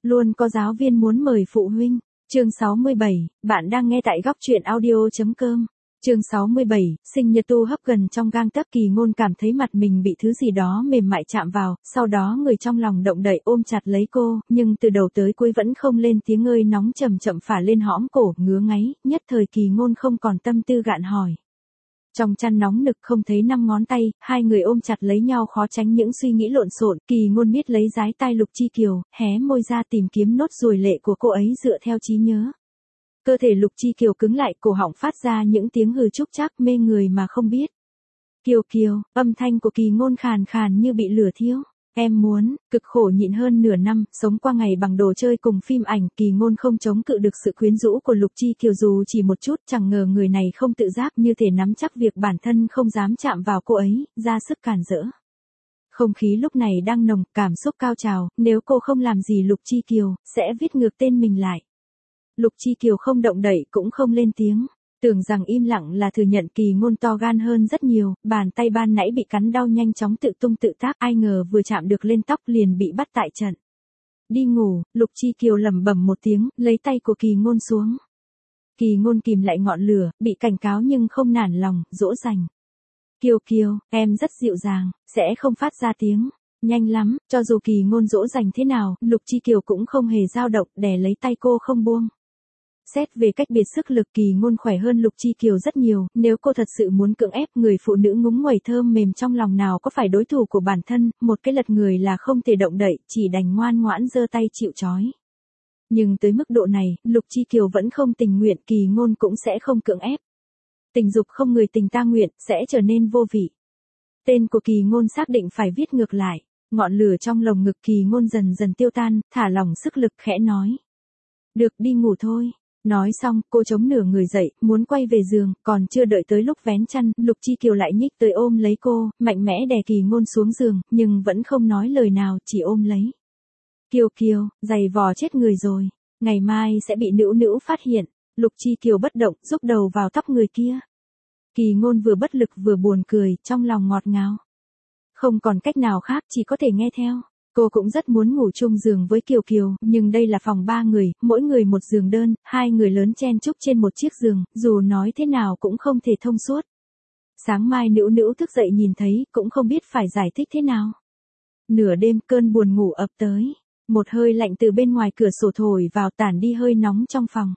Luôn có giáo viên muốn mời phụ huynh. Chương 67, bạn đang nghe tại góc truyện audio.com. Chương 67, sinh nhật tu hấp gần trong gang tấc. Kỳ Ngôn cảm thấy mặt mình bị thứ gì đó mềm mại chạm vào, sau đó người trong lòng động đậy ôm chặt lấy cô, nhưng từ đầu tới cuối vẫn không lên tiếng. Ơi nóng chậm chậm phả lên hõm cổ, ngứa ngáy, nhất thời Kỳ Ngôn không còn tâm tư gạn hỏi. Trong chăn nóng nực không thấy năm ngón tay, hai người ôm chặt lấy nhau khó tránh những suy nghĩ lộn xộn. Kỳ Ngôn miết lấy dái tai Lục Chi Kiều, hé môi ra tìm kiếm nốt ruồi lệ của cô ấy dựa theo trí nhớ. Cơ thể Lục Chi Kiều cứng lại, cổ họng phát ra những tiếng hừ trúc trác mê người mà không biết. Kiều Kiều, âm thanh của Kỳ Ngôn khàn khàn như bị lửa thiêu. Em muốn, cực khổ nhịn hơn nửa năm, sống qua ngày bằng đồ chơi cùng phim ảnh. Kỳ Ngôn không chống cự được sự quyến rũ của Lục Chi Kiều dù chỉ một chút. Chẳng ngờ người này không tự giác như thể nắm chắc việc bản thân không dám chạm vào cô ấy, ra sức cản rỡ. Không khí lúc này đang nồng, cảm xúc cao trào, nếu cô không làm gì Lục Chi Kiều, sẽ viết ngược tên mình lại. Lục Chi Kiều không động đậy cũng không lên tiếng. Tưởng rằng im lặng là thừa nhận. Kỳ Ngôn to gan hơn rất nhiều, bàn tay ban nãy bị cắn đau nhanh chóng tự tung tự tác, ai ngờ vừa chạm được lên tóc liền bị bắt tại trận. Đi ngủ, Lục Chi Kiều lẩm bẩm một tiếng, lấy tay của Kỳ Ngôn xuống. Kỳ Ngôn kìm lại ngọn lửa, bị cảnh cáo nhưng không nản lòng, dỗ dành. Kiều Kiều, em rất dịu dàng, sẽ không phát ra tiếng. Nhanh lắm, cho dù Kỳ Ngôn dỗ dành thế nào, Lục Chi Kiều cũng không hề dao động, đè lấy tay cô không buông. Xét về cách biệt sức lực, Kỳ Ngôn khỏe hơn Lục Chi Kiều rất nhiều, nếu cô thật sự muốn cưỡng ép người phụ nữ ngúng nguẩy thơm mềm trong lòng nào có phải đối thủ của bản thân, một cái lật người là không thể động đậy, chỉ đành ngoan ngoãn giơ tay chịu trói. Nhưng tới mức độ này, Lục Chi Kiều vẫn không tình nguyện, Kỳ Ngôn cũng sẽ không cưỡng ép. Tình dục không người tình ta nguyện, sẽ trở nên vô vị. Tên của Kỳ Ngôn xác định phải viết ngược lại. Ngọn lửa trong lồng ngực Kỳ Ngôn dần dần tiêu tan, thả lỏng sức lực khẽ nói. Được, đi ngủ thôi. Nói xong, cô chống nửa người dậy, muốn quay về giường, còn chưa đợi tới lúc vén chăn, Lục Chi Kiều lại nhích tới ôm lấy cô, mạnh mẽ đè Kỳ Ngôn xuống giường, nhưng vẫn không nói lời nào, chỉ ôm lấy. Kiều Kiều, giày vò chết người rồi, ngày mai sẽ bị Nữu Nữu phát hiện. Lục Chi Kiều bất động, rúc đầu vào tóc người kia. Kỳ Ngôn vừa bất lực vừa buồn cười, trong lòng ngọt ngào. Không còn cách nào khác, chỉ có thể nghe theo. Cô cũng rất muốn ngủ chung giường với Kiều Kiều, nhưng đây là phòng 3 người, mỗi người một giường đơn, hai người lớn chen chúc trên một chiếc giường, dù nói thế nào cũng không thể thông suốt. Sáng mai Nữu Nữu thức dậy nhìn thấy, cũng không biết phải giải thích thế nào. Nửa đêm cơn buồn ngủ ập tới, một hơi lạnh từ bên ngoài cửa sổ thổi vào tản đi hơi nóng trong phòng.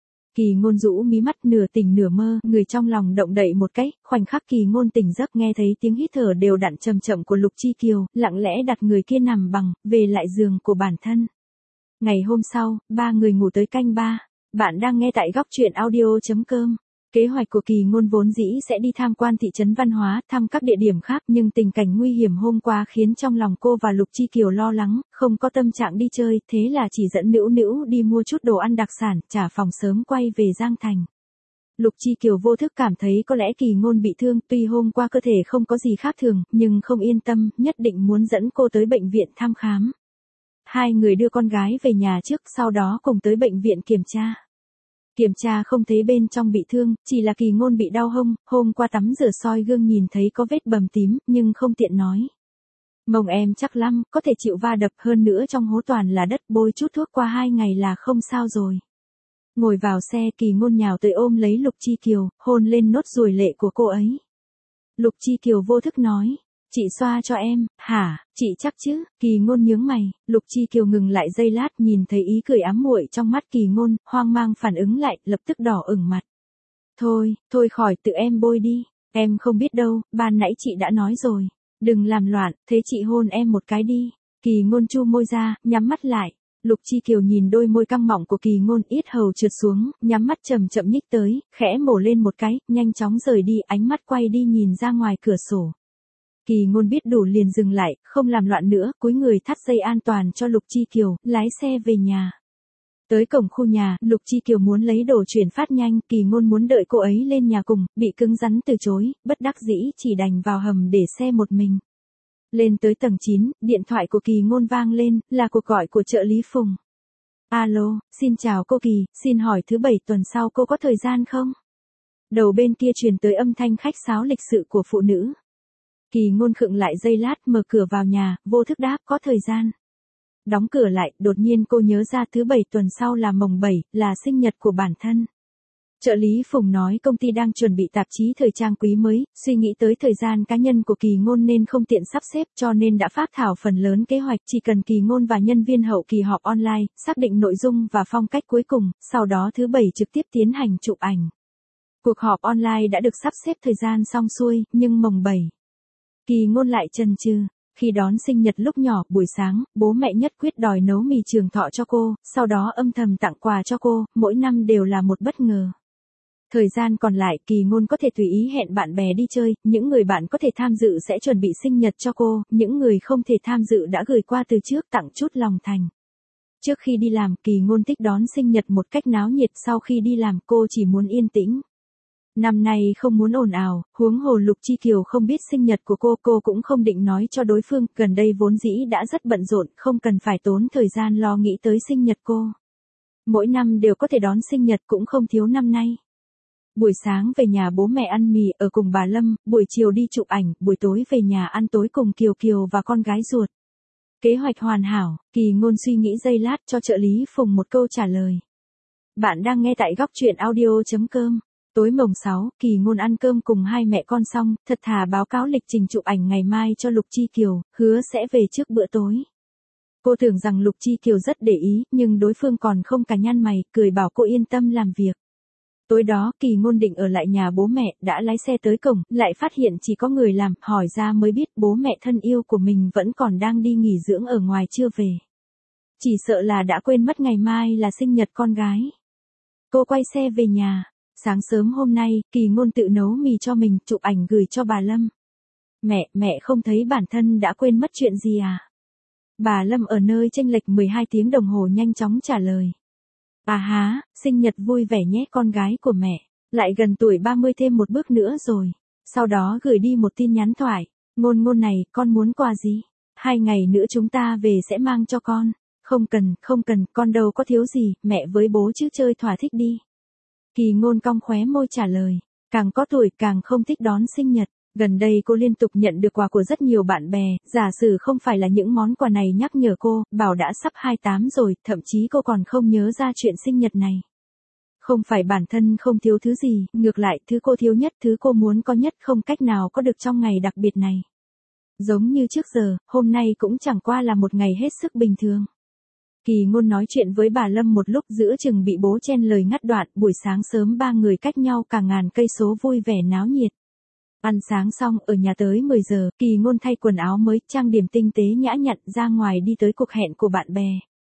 Kỳ Ngôn rũ mí mắt nửa tỉnh nửa mơ, người trong lòng động đậy một cái, khoảnh khắc Kỳ Ngôn tỉnh giấc nghe thấy tiếng hít thở đều đặn chậm chậm của Lục Chi Kiều, lặng lẽ đặt người kia nằm bằng, về lại giường của bản thân. Ngày hôm sau, ba người ngủ tới canh 3. Bạn đang nghe tại góc truyện audio.com. Kế hoạch của Kỳ Ngôn vốn dĩ sẽ đi tham quan thị trấn văn hóa, thăm các địa điểm khác, nhưng tình cảnh nguy hiểm hôm qua khiến trong lòng cô và Lục Chi Kiều lo lắng, không có tâm trạng đi chơi, thế là chỉ dẫn Nữu Nữu đi mua chút đồ ăn đặc sản, trả phòng sớm quay về Giang Thành. Lục Chi Kiều vô thức cảm thấy có lẽ Kỳ Ngôn bị thương, tuy hôm qua cơ thể không có gì khác thường, nhưng không yên tâm, nhất định muốn dẫn cô tới bệnh viện thăm khám. Hai người đưa con gái về nhà trước, sau đó cùng tới bệnh viện kiểm tra. Kiểm tra không thấy bên trong bị thương, chỉ là Kỳ Ngôn bị đau hông, hôm qua tắm rửa soi gương nhìn thấy có vết bầm tím, nhưng không tiện nói. Mông em chắc lắm, có thể chịu va đập, hơn nữa trong hố toàn là đất, bôi chút thuốc qua 2 ngày là không sao rồi. Ngồi vào xe, Kỳ Ngôn nhào tới ôm lấy Lục Chi Kiều, hôn lên nốt ruồi lệ của cô ấy. Lục Chi Kiều vô thức nói. Chị xoa cho em, hả, chị chắc chứ? Kỳ Ngôn nhướng mày, Lục Chi Kiều ngừng lại giây lát, nhìn thấy ý cười ám muội trong mắt Kỳ Ngôn, hoang mang phản ứng lại, lập tức đỏ ửng mặt. Thôi khỏi tự em bôi đi, em không biết đâu, ban nãy chị đã nói rồi. Đừng làm loạn, thế chị hôn em một cái đi. Kỳ Ngôn chu môi ra, nhắm mắt lại. Lục Chi Kiều nhìn đôi môi căng mọng của Kỳ Ngôn, yết hầu trượt xuống, nhắm mắt chậm chậm nhích tới, khẽ mổ lên một cái, nhanh chóng rời đi, ánh mắt quay đi nhìn ra ngoài cửa sổ. Kỳ Ngôn biết đủ liền dừng lại, không làm loạn nữa, cúi người thắt dây an toàn cho Lục Chi Kiều, lái xe về nhà. Tới cổng khu nhà, Lục Chi Kiều muốn lấy đồ chuyển phát nhanh, Kỳ Ngôn muốn đợi cô ấy lên nhà cùng, bị cứng rắn từ chối, bất đắc dĩ chỉ đành vào hầm để xe một mình. Lên tới tầng 9, điện thoại của Kỳ Ngôn vang lên, là cuộc gọi của trợ lý Phùng. Alo, xin chào cô Kỳ, xin hỏi thứ 7 tuần sau cô có thời gian không? Đầu bên kia truyền tới âm thanh khách sáo lịch sự của phụ nữ. Kỳ Ngôn khựng lại giây lát, mở cửa vào nhà, vô thức đáp có thời gian. đóng cửa lại, đột nhiên cô nhớ ra thứ bảy tuần sau là mồng 7, là sinh nhật của bản thân. Trợ lý Phùng nói công ty đang chuẩn bị tạp chí thời trang quý mới, suy nghĩ tới thời gian cá nhân của Kỳ Ngôn nên không tiện sắp xếp cho nên đã phác thảo phần lớn kế hoạch, chỉ cần Kỳ Ngôn và nhân viên hậu kỳ họp online, xác định nội dung và phong cách cuối cùng, sau đó thứ bảy trực tiếp tiến hành chụp ảnh. Cuộc họp online đã được sắp xếp thời gian xong xuôi, nhưng mồng 7, Kỳ Ngôn lại chần chừ. Khi đón sinh nhật lúc nhỏ, buổi sáng, bố mẹ nhất quyết đòi nấu mì trường thọ cho cô, sau đó âm thầm tặng quà cho cô, mỗi năm đều là một bất ngờ. Thời gian còn lại, Kỳ Ngôn có thể tùy ý hẹn bạn bè đi chơi, những người bạn có thể tham dự sẽ chuẩn bị sinh nhật cho cô, những người không thể tham dự đã gửi qua từ trước tặng chút lòng thành. Trước khi đi làm, Kỳ Ngôn thích đón sinh nhật một cách náo nhiệt, sau khi đi làm cô chỉ muốn yên tĩnh. Năm nay không muốn ồn ào, huống hồ Lục Chi Kiều không biết sinh nhật của cô cũng không định nói cho đối phương, gần đây vốn dĩ đã rất bận rộn, không cần phải tốn thời gian lo nghĩ tới sinh nhật cô. Mỗi năm đều có thể đón sinh nhật cũng không thiếu năm nay. Buổi sáng về nhà bố mẹ ăn mì ở cùng bà Lâm, buổi chiều đi chụp ảnh, buổi tối về nhà ăn tối cùng Kiều Kiều và con gái ruột. Kế hoạch hoàn hảo, Kỳ Ngôn suy nghĩ giây lát cho trợ lý Phùng một câu trả lời. Bạn đang nghe tại góc truyện audio.com. Tối mồng 6, Kỳ Ngôn ăn cơm cùng hai mẹ con xong, thật thà báo cáo lịch trình chụp ảnh ngày mai cho Lục Chi Kiều, hứa sẽ về trước bữa tối. Cô tưởng rằng Lục Chi Kiều rất để ý, nhưng đối phương còn không cả nhăn mày, cười bảo cô yên tâm làm việc. Tối đó, Kỳ Ngôn định ở lại nhà bố mẹ, đã lái xe tới cổng, lại phát hiện chỉ có người làm, hỏi ra mới biết bố mẹ thân yêu của mình vẫn còn đang đi nghỉ dưỡng ở ngoài chưa về. Chỉ sợ là đã quên mất ngày mai là sinh nhật con gái. Cô quay xe về nhà. Sáng sớm hôm nay, Kỳ Ngôn tự nấu mì cho mình, chụp ảnh gửi cho bà Lâm. Mẹ không thấy bản thân đã quên mất chuyện gì à? Bà Lâm ở nơi chênh lệch 12 tiếng đồng hồ nhanh chóng trả lời. À há, sinh nhật vui vẻ nhé con gái của mẹ, lại gần tuổi 30 thêm một bước nữa rồi. Sau đó gửi đi một tin nhắn thoại. Ngôn này, con muốn quà gì? 2 ngày nữa chúng ta về sẽ mang cho con. Không cần, con đâu có thiếu gì, mẹ với bố chứ chơi thỏa thích đi. Kỳ Ngôn cong khóe môi trả lời, càng có tuổi càng không thích đón sinh nhật. Gần đây cô liên tục nhận được quà của rất nhiều bạn bè, giả sử không phải là những món quà này nhắc nhở cô, bảo đã sắp 28 rồi, thậm chí cô còn không nhớ ra chuyện sinh nhật này. Không phải bản thân không thiếu thứ gì, ngược lại thứ cô thiếu nhất, thứ cô muốn có nhất không cách nào có được trong ngày đặc biệt này. Giống như trước giờ, hôm nay cũng chẳng qua là một ngày hết sức bình thường. Kỳ Ngôn nói chuyện với bà Lâm một lúc giữa chừng bị bố chen lời ngắt đoạn, buổi sáng sớm ba người cách nhau cả ngàn cây số vui vẻ náo nhiệt. Ăn sáng xong, ở nhà tới 10 giờ, Kỳ Ngôn thay quần áo mới, trang điểm tinh tế nhã nhặn ra ngoài đi tới cuộc hẹn của bạn bè.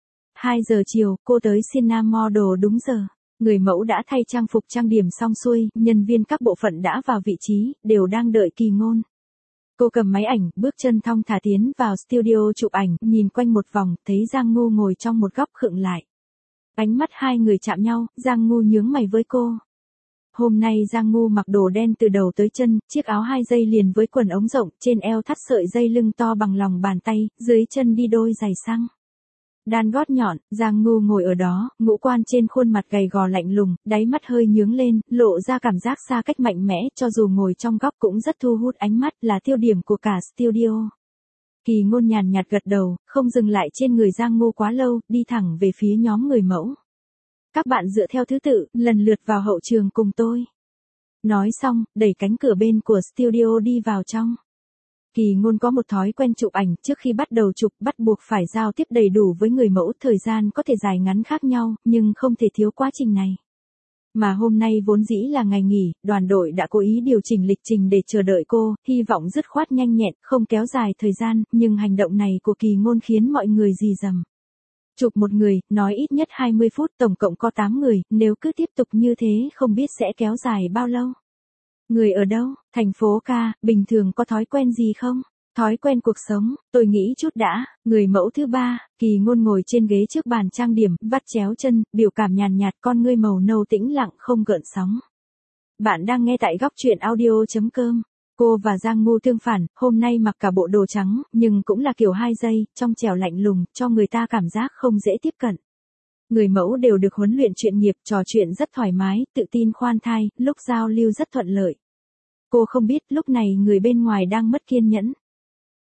2 giờ chiều, cô tới Siena Model đúng giờ. Người mẫu đã thay trang phục trang điểm xong xuôi, nhân viên các bộ phận đã vào vị trí, đều đang đợi Kỳ Ngôn. Cô cầm máy ảnh, bước chân thong thả tiến vào studio chụp ảnh, nhìn quanh một vòng, thấy Giang Ngu ngồi trong một góc khựng lại. Ánh mắt hai người chạm nhau, Giang Ngu nhướng mày với cô. Hôm nay Giang Ngu mặc đồ đen từ đầu tới chân, chiếc áo 2 dây liền với quần ống rộng, trên eo thắt sợi dây lưng to bằng lòng bàn tay, dưới chân đi đôi giày xăng. Đan gót nhọn, Giang Ngu ngồi ở đó, ngũ quan trên khuôn mặt gầy gò lạnh lùng, đáy mắt hơi nhướng lên, lộ ra cảm giác xa cách mạnh mẽ, cho dù ngồi trong góc cũng rất thu hút ánh mắt, là tiêu điểm của cả studio. Kỳ Ngôn nhàn nhạt gật đầu, không dừng lại trên người Giang Ngu quá lâu, đi thẳng về phía nhóm người mẫu. Các bạn dựa theo thứ tự, lần lượt vào hậu trường cùng tôi. Nói xong, đẩy cánh cửa bên của studio đi vào trong. Kỳ Ngôn có một thói quen chụp ảnh, trước khi bắt đầu chụp bắt buộc phải giao tiếp đầy đủ với người mẫu, thời gian có thể dài ngắn khác nhau, nhưng không thể thiếu quá trình này. Mà hôm nay vốn dĩ là ngày nghỉ, đoàn đội đã cố ý điều chỉnh lịch trình để chờ đợi cô, hy vọng dứt khoát nhanh nhẹn, không kéo dài thời gian, nhưng hành động này của Kỳ Ngôn khiến mọi người rì rầm. Chụp một người, nói ít nhất 20 phút, tổng cộng có 8 người, nếu cứ tiếp tục như thế không biết sẽ kéo dài bao lâu. Người ở đâu? Thành phố ca, bình thường có thói quen gì không? Thói quen cuộc sống, tôi nghĩ chút đã. Người mẫu thứ 3, Kỳ Ngôn ngồi trên ghế trước bàn trang điểm, vắt chéo chân, biểu cảm nhàn nhạt, con ngươi màu nâu tĩnh lặng không gợn sóng. Bạn đang nghe tại góc truyện audio.com. Cô và Giang Ngu tương phản, hôm nay mặc cả bộ đồ trắng, nhưng cũng là kiểu 2 giây, trong trẻo lạnh lùng, cho người ta cảm giác không dễ tiếp cận. Người mẫu đều được huấn luyện chuyên nghiệp, trò chuyện rất thoải mái, tự tin khoan thai, lúc giao lưu rất thuận lợi. Cô không biết lúc này người bên ngoài đang mất kiên nhẫn.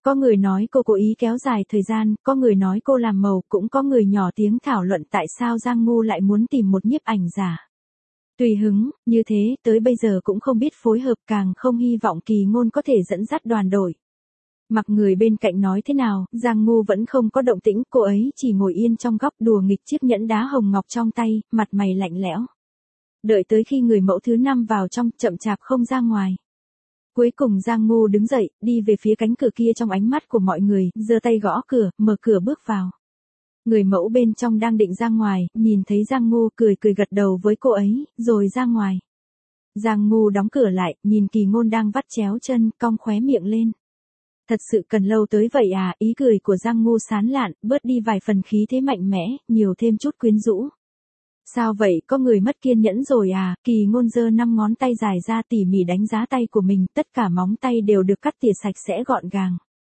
Có người nói cô cố ý kéo dài thời gian, có người nói cô làm màu, cũng có người nhỏ tiếng thảo luận tại sao Giang Ngu lại muốn tìm một nhiếp ảnh giả. Tùy hứng, như thế, tới bây giờ cũng không biết phối hợp, càng không hy vọng Kỳ Ngôn có thể dẫn dắt đoàn đội. Mặc người bên cạnh nói thế nào, Giang Ngu vẫn không có động tĩnh, cô ấy chỉ ngồi yên trong góc đùa nghịch chiếc nhẫn đá hồng ngọc trong tay, mặt mày lạnh lẽo. Đợi tới khi người mẫu thứ 5 vào trong, chậm chạp không ra ngoài. Cuối cùng Giang Ngu đứng dậy, đi về phía cánh cửa kia trong ánh mắt của mọi người, giơ tay gõ cửa, mở cửa bước vào. Người mẫu bên trong đang định ra ngoài, nhìn thấy Giang Ngu cười cười gật đầu với cô ấy, rồi ra ngoài. Giang Ngu đóng cửa lại, nhìn Kỳ Ngôn đang vắt chéo chân, cong khóe miệng lên. Thật sự cần lâu tới vậy à, ý cười của Giang Ngu sán lạn, bớt đi vài phần khí thế mạnh mẽ, nhiều thêm chút quyến rũ. Sao vậy, có người mất kiên nhẫn rồi à, Kỳ Ngôn giơ 5 ngón tay dài ra tỉ mỉ đánh giá tay của mình, tất cả móng tay đều được cắt tỉa sạch sẽ gọn gàng.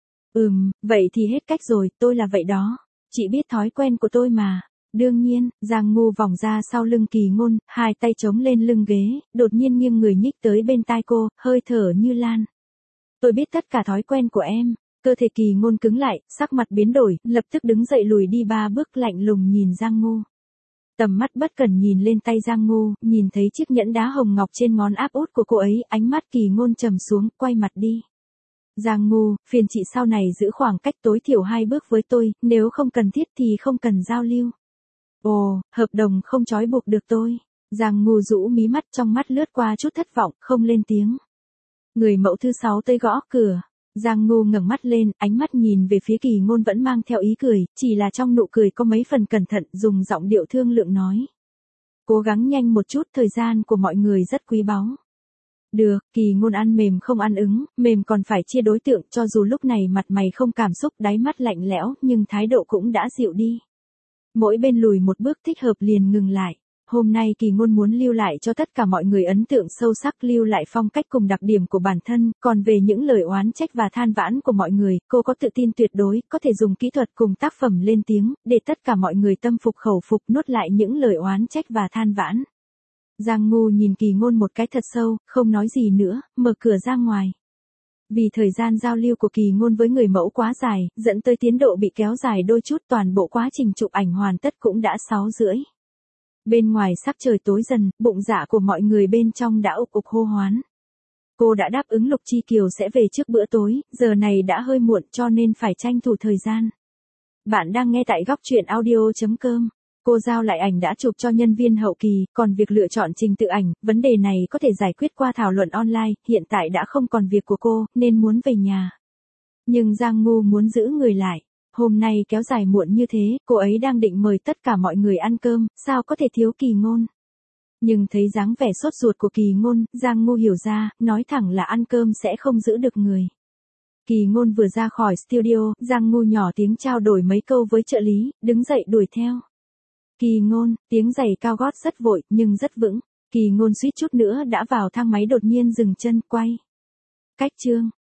Vậy thì hết cách rồi, tôi là vậy đó. Chị biết thói quen của tôi mà. Đương nhiên, Giang Ngu vòng ra sau lưng Kỳ Ngôn, hai tay chống lên lưng ghế, đột nhiên nghiêng người nhích tới bên tai cô, hơi thở như lan. Tôi biết tất cả thói quen của em. Cơ thể Kỳ Ngôn cứng lại, sắc mặt biến đổi, lập tức đứng dậy lùi đi 3 bước lạnh lùng nhìn Giang Ngu. Tầm mắt bất cẩn nhìn lên tay Giang Ngu, nhìn thấy chiếc nhẫn đá hồng ngọc trên ngón áp út của cô ấy, ánh mắt Kỳ Ngôn trầm xuống, quay mặt đi. Giang Ngu, phiền chị sau này giữ khoảng cách tối thiểu 2 bước với tôi, nếu không cần thiết thì không cần giao lưu. Ồ, hợp đồng không trói buộc được tôi. Giang Ngu rũ mí mắt, trong mắt lướt qua chút thất vọng, không lên tiếng. Người mẫu thứ 6 tới gõ cửa. Giang Ngu ngẩng mắt lên, ánh mắt nhìn về phía Kỳ Ngôn vẫn mang theo ý cười, chỉ là trong nụ cười có mấy phần cẩn thận, dùng giọng điệu thương lượng nói. Cố gắng nhanh một chút, thời gian của mọi người rất quý báu. Được, Kỳ Ngôn ăn mềm không ăn ứng, mềm còn phải chia đối tượng, cho dù lúc này mặt mày không cảm xúc, đáy mắt lạnh lẽo, nhưng thái độ cũng đã dịu đi. Mỗi bên lùi một bước thích hợp liền ngừng lại. Hôm nay Kỳ Ngôn muốn lưu lại cho tất cả mọi người ấn tượng sâu sắc, lưu lại phong cách cùng đặc điểm của bản thân, còn về những lời oán trách và than vãn của mọi người, cô có tự tin tuyệt đối, có thể dùng kỹ thuật cùng tác phẩm lên tiếng, để tất cả mọi người tâm phục khẩu phục, nuốt lại những lời oán trách và than vãn. Giang Ngu nhìn Kỳ Ngôn một cái thật sâu, không nói gì nữa, mở cửa ra ngoài. Vì thời gian giao lưu của Kỳ Ngôn với người mẫu quá dài, dẫn tới tiến độ bị kéo dài đôi chút, toàn bộ quá trình chụp ảnh hoàn tất cũng đã 6:30. Bên ngoài sắc trời tối dần, bụng dạ của mọi người bên trong đã ục ục hô hoán. Cô đã đáp ứng Lục Chi Kiều sẽ về trước bữa tối, giờ này đã hơi muộn cho nên phải tranh thủ thời gian. Bạn đang nghe tại góc truyện audio.com. Cô giao lại ảnh đã chụp cho nhân viên hậu kỳ, còn việc lựa chọn trình tự ảnh, vấn đề này có thể giải quyết qua thảo luận online, hiện tại đã không còn việc của cô, nên muốn về nhà. Nhưng Giang Ngu muốn giữ người lại. Hôm nay kéo dài muộn như thế, cô ấy đang định mời tất cả mọi người ăn cơm, sao có thể thiếu Kỳ Ngôn. Nhưng thấy dáng vẻ sốt ruột của Kỳ Ngôn, Giang Ngu hiểu ra, nói thẳng là ăn cơm sẽ không giữ được người. Kỳ Ngôn vừa ra khỏi studio, Giang Ngu nhỏ tiếng trao đổi mấy câu với trợ lý, đứng dậy đuổi theo. Kỳ Ngôn, tiếng giày cao gót rất vội, nhưng rất vững. Kỳ Ngôn suýt chút nữa đã vào thang máy đột nhiên dừng chân, quay. Cách chương.